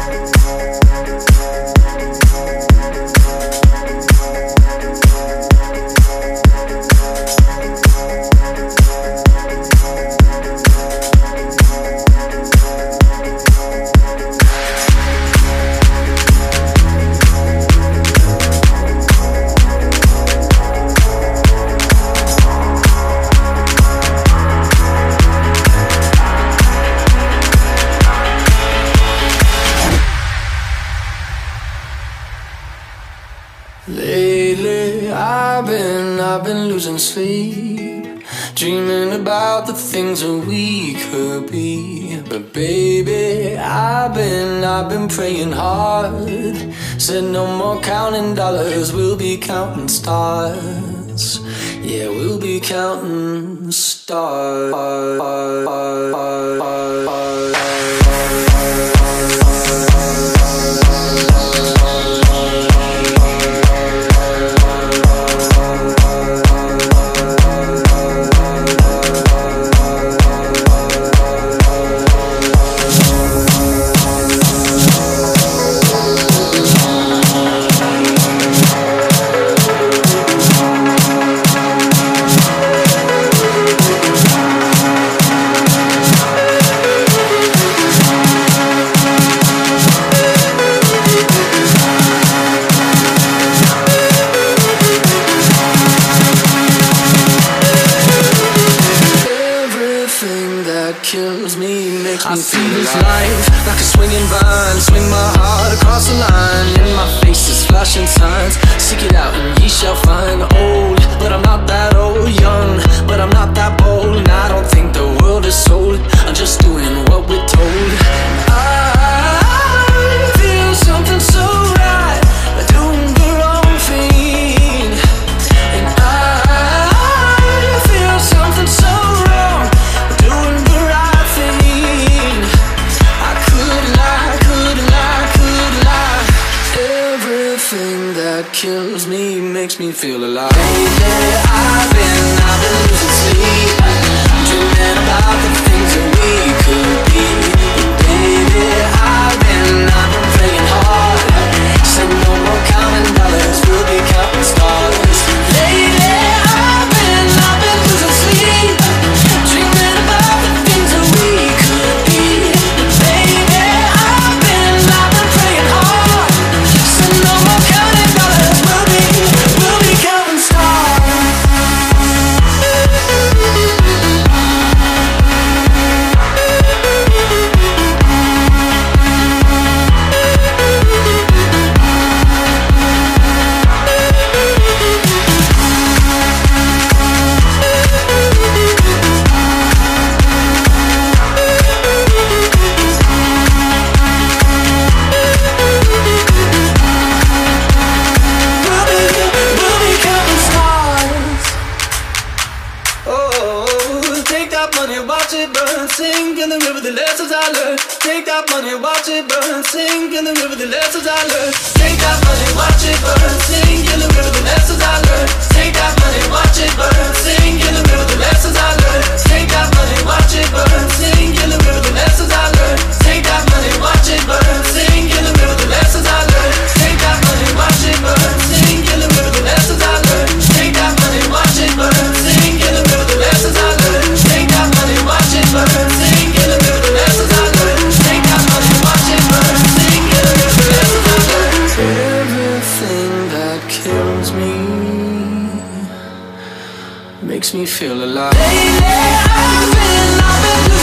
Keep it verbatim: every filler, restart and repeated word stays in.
Lately I've been, I've been losing sleep, dreaming about the things that we could be. But baby, I've been, I've been praying hard. Said no more counting dollars, we'll be counting stars. Yeah, we'll be counting stars. Kills me, makes me I feel this life like a swinging vine. Swing my heart across the line. In my face is flashing signs. Seek it out and ye shall find. Old, but I'm not that old. Young, but I'm not that bold. And I don't think the world is sold. I'm just doing what we're told. I feel something so right, but doing the wrong thing. And I feel something so wrong, but doing the right thing. I could lie, could lie, could lie. Everything that kills me makes me feel alive. Lately I've been, I've been losing sleep, dreaming about the things that we could be. And baby, I've been, I've been praying hard. Said no more counting dollars, we'll be counting stars. Lately I've been, I've been losing sleep, dreaming about the things that we could be. And baby, I've been, I've been praying hard. Said no more counting dollars, we'll be, we'll be counting stars. Watch it burn, sing in the river the lessons I learned. Take that money, watch it burn, sing in the river the lessons I learned. Take that money, watch it burn, sing in the river the lessons I learned. Take that money, watch it burn, sing in the river the lessons I learned. Take that money, watch it burn, sing in the river the lessons I learned. Take that money, watch it burn, sing in the river the lessons I learned. Take that money, watch it burn, sing in the river the lessons I learned. Take that money, watch it burn, sing in the river the lessons I learned. Take that money, watch it burn, sing in the river the lessons I learned. Take that money, watch it burn, sing in the river the lessons I learned. Everything that kills me makes me feel alive. Lately I've been, I've been